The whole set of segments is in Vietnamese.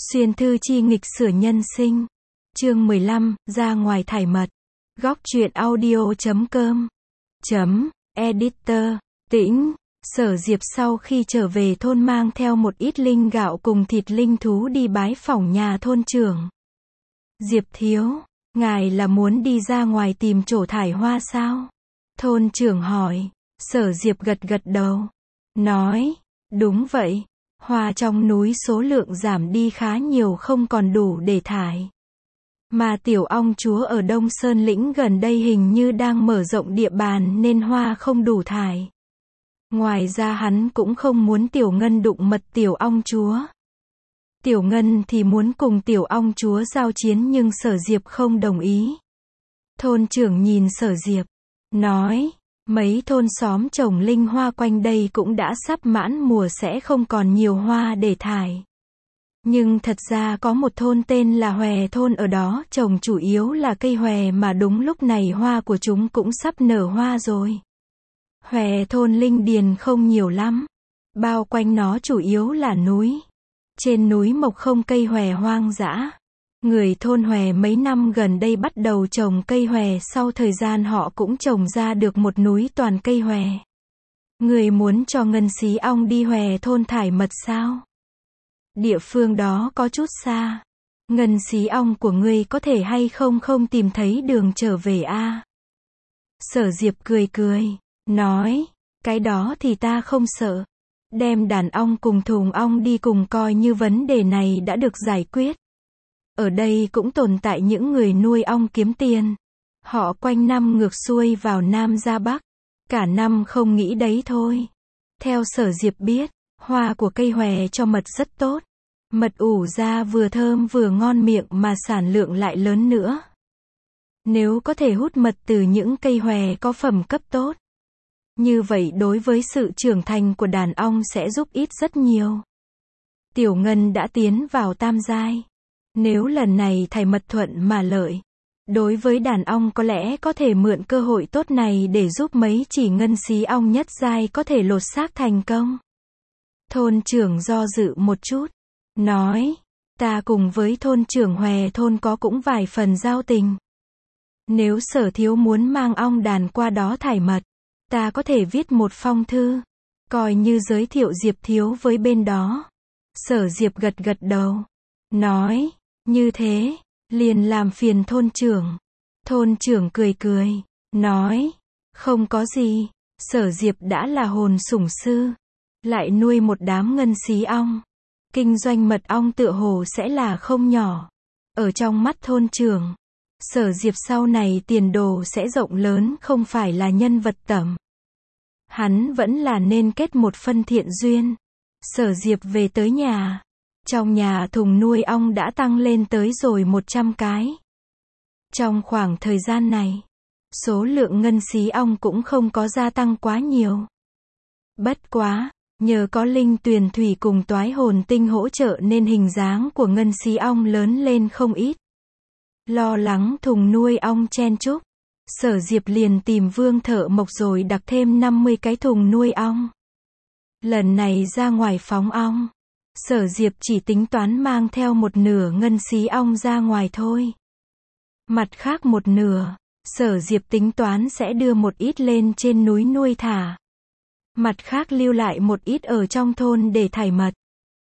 Xuyên thư chi nghịch sửa nhân sinh. Chương 15, ra ngoài thải mật. Góc truyện audio.com. Editor, Tĩnh. Sở Diệp sau khi trở về thôn mang theo một ít linh gạo cùng thịt linh thú đi bái phỏng nhà thôn trưởng. Diệp thiếu, ngài là muốn đi ra ngoài tìm chỗ thải hoa sao? Thôn trưởng hỏi. Sở Diệp gật gật đầu. Nói, đúng vậy. Hoa trong núi số lượng giảm đi khá nhiều, không còn đủ để thải. Mà tiểu ong chúa ở Đông Sơn lĩnh gần đây hình như đang mở rộng địa bàn nên hoa không đủ thải. Ngoài ra hắn cũng không muốn tiểu ngân đụng mật tiểu ong chúa. Tiểu ngân thì muốn cùng tiểu ong chúa giao chiến nhưng Sở Diệp không đồng ý. Thôn trưởng nhìn Sở Diệp, nói, mấy thôn xóm trồng linh hoa quanh đây cũng đã sắp mãn mùa, sẽ không còn nhiều hoa để thải. Nhưng thật ra có một thôn tên là Hòe thôn, ở đó trồng chủ yếu là cây hòe mà đúng lúc này hoa của chúng cũng sắp nở hoa rồi. Hòe thôn linh điền không nhiều lắm. Bao quanh nó chủ yếu là núi. Trên núi mọc không cây hòe hoang dã. Người thôn Hòe mấy năm gần đây bắt đầu trồng cây hòe, sau thời gian họ cũng trồng ra được một núi toàn cây hòe. Người muốn cho Ngân Xí Ong đi Hòe thôn thải mật sao? Địa phương đó có chút xa. Ngân Xí Ong của ngươi có thể hay không tìm thấy đường trở về a? Sở Diệp cười cười, nói, cái đó thì ta không sợ. Đem đàn ong cùng thùng ong đi cùng coi như vấn đề này đã được giải quyết. Ở đây cũng tồn tại những người nuôi ong kiếm tiền. Họ quanh năm ngược xuôi vào Nam ra Bắc. Cả năm không nghĩ đấy thôi. Theo Sở Diệp biết, hoa của cây hòe cho mật rất tốt. Mật ủ ra vừa thơm vừa ngon miệng mà sản lượng lại lớn nữa. Nếu có thể hút mật từ những cây hòe có phẩm cấp tốt, như vậy đối với sự trưởng thành của đàn ong sẽ giúp ích rất nhiều. Tiểu Ngân đã tiến vào tam giai. Nếu lần này thải mật thuận mà lợi, đối với đàn ong có lẽ có thể mượn cơ hội tốt này để giúp mấy chỉ Ngân Xí Ong nhất giai có thể lột xác thành công. Thôn trưởng do dự một chút, nói, ta cùng với thôn trưởng Hòe thôn có cũng vài phần giao tình. Nếu Sở thiếu muốn mang ong đàn qua đó thải mật, ta có thể viết một phong thư, coi như giới thiệu Diệp thiếu với bên đó. Sở Diệp gật gật đầu, nói, như thế, liền làm phiền thôn trưởng. Thôn trưởng cười cười, nói, không có gì, Sở Diệp đã là hồn sủng sư, lại nuôi một đám Ngân Xí Ong. Kinh doanh mật ong tựa hồ sẽ là không nhỏ. Ở trong mắt thôn trưởng, Sở Diệp sau này tiền đồ sẽ rộng lớn, không phải là nhân vật tầm. Hắn vẫn là nên kết một phân thiện duyên. Sở Diệp về tới nhà. Trong nhà thùng nuôi ong đã tăng lên tới rồi 100 cái. Trong khoảng thời gian này, số lượng Ngân Xí Ong cũng không có gia tăng quá nhiều. Bất quá, nhờ có linh tuyền thủy cùng toái hồn tinh hỗ trợ nên hình dáng của Ngân Xí Ong lớn lên không ít. Lo lắng thùng nuôi ong chen chúc, Sở Diệp liền tìm Vương thợ mộc rồi đặt thêm 50 cái thùng nuôi ong. Lần này ra ngoài phóng ong, Sở Diệp chỉ tính toán mang theo một nửa Ngân Xí Ong ra ngoài thôi. Mặt khác một nửa, Sở Diệp tính toán sẽ đưa một ít lên trên núi nuôi thả. Mặt khác lưu lại một ít ở trong thôn để thải mật.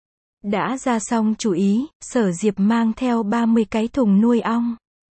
Đã ra xong chủ ý, Sở Diệp mang theo 30 cái thùng nuôi ong.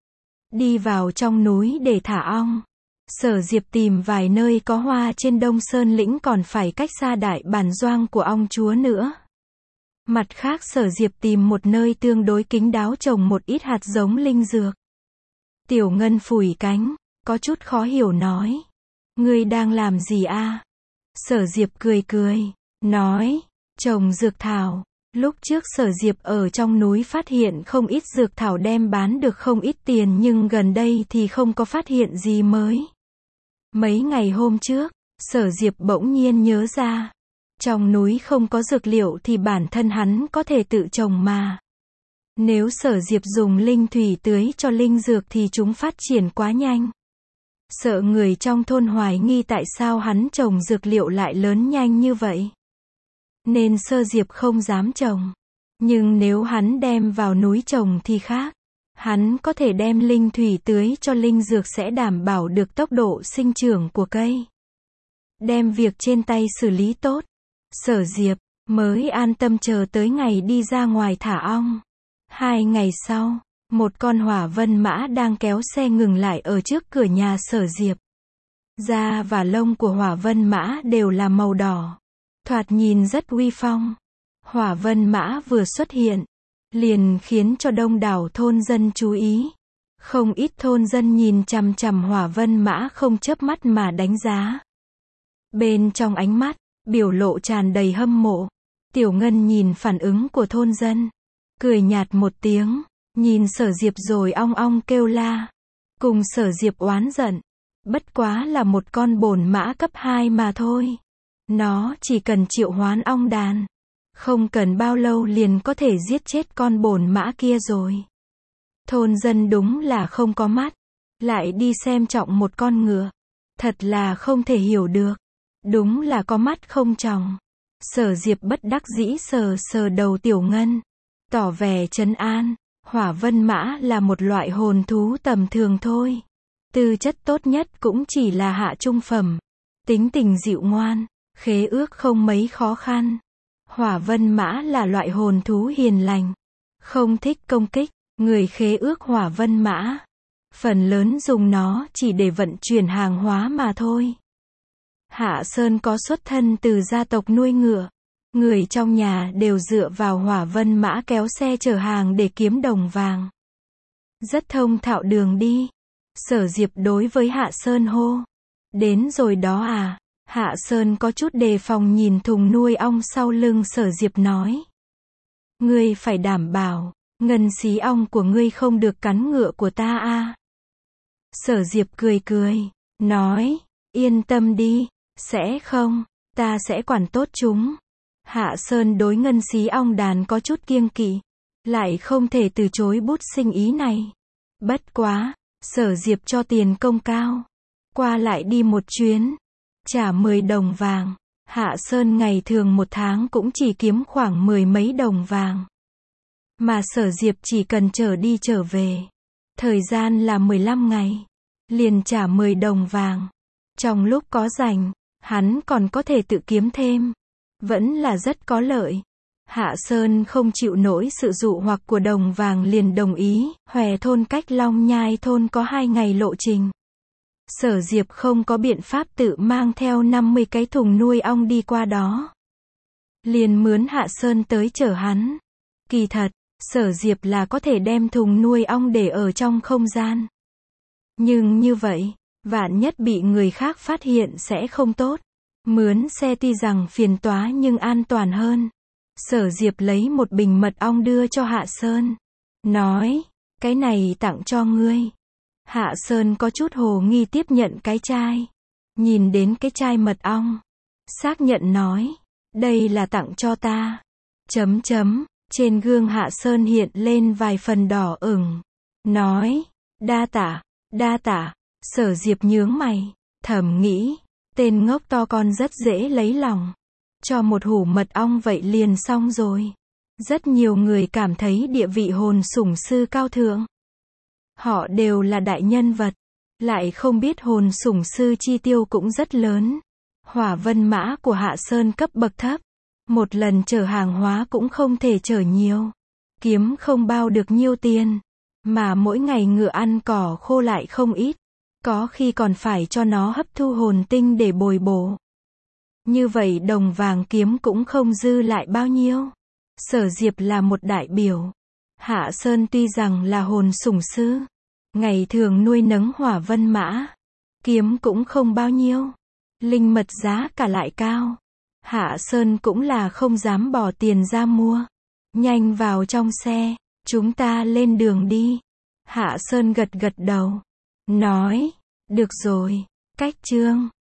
Đi vào trong núi để thả ong. Sở Diệp tìm vài nơi có hoa trên Đông Sơn lĩnh, còn phải cách xa đại bản doanh của ong chúa nữa. Mặt khác Sở Diệp tìm một nơi tương đối kín đáo trồng một ít hạt giống linh dược. Tiểu Ngân phủi cánh, có chút khó hiểu nói, ngươi đang làm gì a? Sở Diệp cười cười, nói, trồng dược thảo. Lúc trước Sở Diệp ở trong núi phát hiện không ít dược thảo đem bán được không ít tiền, nhưng gần đây thì không có phát hiện gì mới. Mấy ngày hôm trước, Sở Diệp bỗng nhiên nhớ ra, trong núi không có dược liệu thì bản thân hắn có thể tự trồng mà. Nếu Sở Diệp dùng linh thủy tưới cho linh dược thì chúng phát triển quá nhanh. Sợ người trong thôn hoài nghi tại sao hắn trồng dược liệu lại lớn nhanh như vậy. Nên Sở Diệp không dám trồng. Nhưng nếu hắn đem vào núi trồng thì khác. Hắn có thể đem linh thủy tưới cho linh dược sẽ đảm bảo được tốc độ sinh trưởng của cây. Đem việc trên tay xử lý tốt, Sở Diệp mới an tâm chờ tới ngày đi ra ngoài thả ong. 2 ngày sau, một con hỏa vân mã đang kéo xe ngừng lại ở trước cửa nhà Sở Diệp. Da và lông của hỏa vân mã đều là màu đỏ. Thoạt nhìn rất uy phong. Hỏa vân mã vừa xuất hiện, liền khiến cho đông đảo thôn dân chú ý. Không ít thôn dân nhìn chằm chằm hỏa vân mã không chớp mắt mà đánh giá. Bên trong ánh mắt, biểu lộ tràn đầy hâm mộ. Tiểu Ngân nhìn phản ứng của thôn dân, cười nhạt một tiếng, nhìn Sở Diệp rồi ong ong kêu la. Cùng Sở Diệp oán giận, bất quá là một con bổn mã cấp 2 mà thôi. Nó chỉ cần triệu hoán ong đàn, không cần bao lâu liền có thể giết chết con bổn mã kia rồi. Thôn dân đúng là không có mắt, lại đi xem trọng một con ngựa. Thật là không thể hiểu được. Đúng là có mắt không tròng. Sở Diệp bất đắc dĩ sờ sờ đầu Tiểu Ngân, tỏ vẻ trấn an. Hỏa vân mã là một loại hồn thú tầm thường thôi. Tư chất tốt nhất cũng chỉ là hạ trung phẩm. Tính tình dịu ngoan, khế ước không mấy khó khăn. Hỏa vân mã là loại hồn thú hiền lành, không thích công kích. Người khế ước hỏa vân mã, phần lớn dùng nó chỉ để vận chuyển hàng hóa mà thôi. Hạ Sơn có xuất thân từ gia tộc nuôi ngựa. Người trong nhà đều dựa vào hỏa vân mã kéo xe chở hàng để kiếm đồng vàng. Rất thông thạo đường đi. Sở Diệp đối với Hạ Sơn hô. Đến rồi đó à? Hạ Sơn có chút đề phòng nhìn thùng nuôi ong sau lưng Sở Diệp nói. Ngươi phải đảm bảo, ngân xí ong của ngươi không được cắn ngựa của ta a. Sở Diệp cười cười, nói, yên tâm đi, sẽ không, ta sẽ quản tốt chúng. Hạ Sơn đối ngân xí ong đàn có chút kiêng kỵ, lại không thể từ chối bút sinh ý này. Bất quá, Sở Diệp cho tiền công cao, qua lại đi một chuyến, trả 10 đồng vàng. Hạ Sơn ngày thường một tháng cũng chỉ kiếm khoảng 10 mấy đồng vàng. Mà Sở Diệp chỉ cần trở đi trở về, thời gian là 15 ngày, liền trả 10 đồng vàng. Trong lúc có rảnh, hắn còn có thể tự kiếm thêm, vẫn là rất có lợi. Hạ Sơn không chịu nổi sự dụ hoặc của đồng vàng liền đồng ý. Hòe thôn cách Long Nhai thôn có 2 ngày lộ trình. Sở Diệp không có biện pháp tự mang theo 50 cái thùng nuôi ong đi qua đó, liền mướn Hạ Sơn tới chở hắn. Kỳ thật, Sở Diệp là có thể đem thùng nuôi ong để ở trong không gian. Nhưng như vậy, vạn nhất bị người khác phát hiện sẽ không tốt. Mướn xe tuy rằng phiền toái nhưng an toàn hơn. Sở Diệp lấy một bình mật ong đưa cho Hạ Sơn, nói, cái này tặng cho ngươi. Hạ Sơn có chút hồ nghi tiếp nhận cái chai, nhìn đến cái chai mật ong, xác nhận nói, đây là tặng cho ta. Trên gương Hạ Sơn hiện lên vài phần đỏ ửng, nói, đa tả. Sở Diệp nhướng mày, thầm nghĩ, tên ngốc to con rất dễ lấy lòng. Cho một hũ mật ong vậy liền xong rồi. Rất nhiều người cảm thấy địa vị hồn sủng sư cao thượng. Họ đều là đại nhân vật, lại không biết hồn sủng sư chi tiêu cũng rất lớn. Hỏa vân mã của Hạ Sơn cấp bậc thấp, một lần chở hàng hóa cũng không thể chở nhiều, kiếm không bao được nhiêu tiền, mà mỗi ngày ngựa ăn cỏ khô lại không ít, có khi còn phải cho nó hấp thu hồn tinh để bồi bổ. Như vậy đồng vàng kiếm cũng không dư lại bao nhiêu. Sở Diệp là một đại biểu. Hạ Sơn tuy rằng là hồn sủng sư, ngày thường nuôi nấng hỏa vân mã, kiếm cũng không bao nhiêu, linh mật giá cả lại cao. Hạ Sơn cũng là không dám bỏ tiền ra mua. Nhanh vào trong xe, chúng ta lên đường đi. Hạ Sơn gật gật đầu, nói, được rồi, cách chương.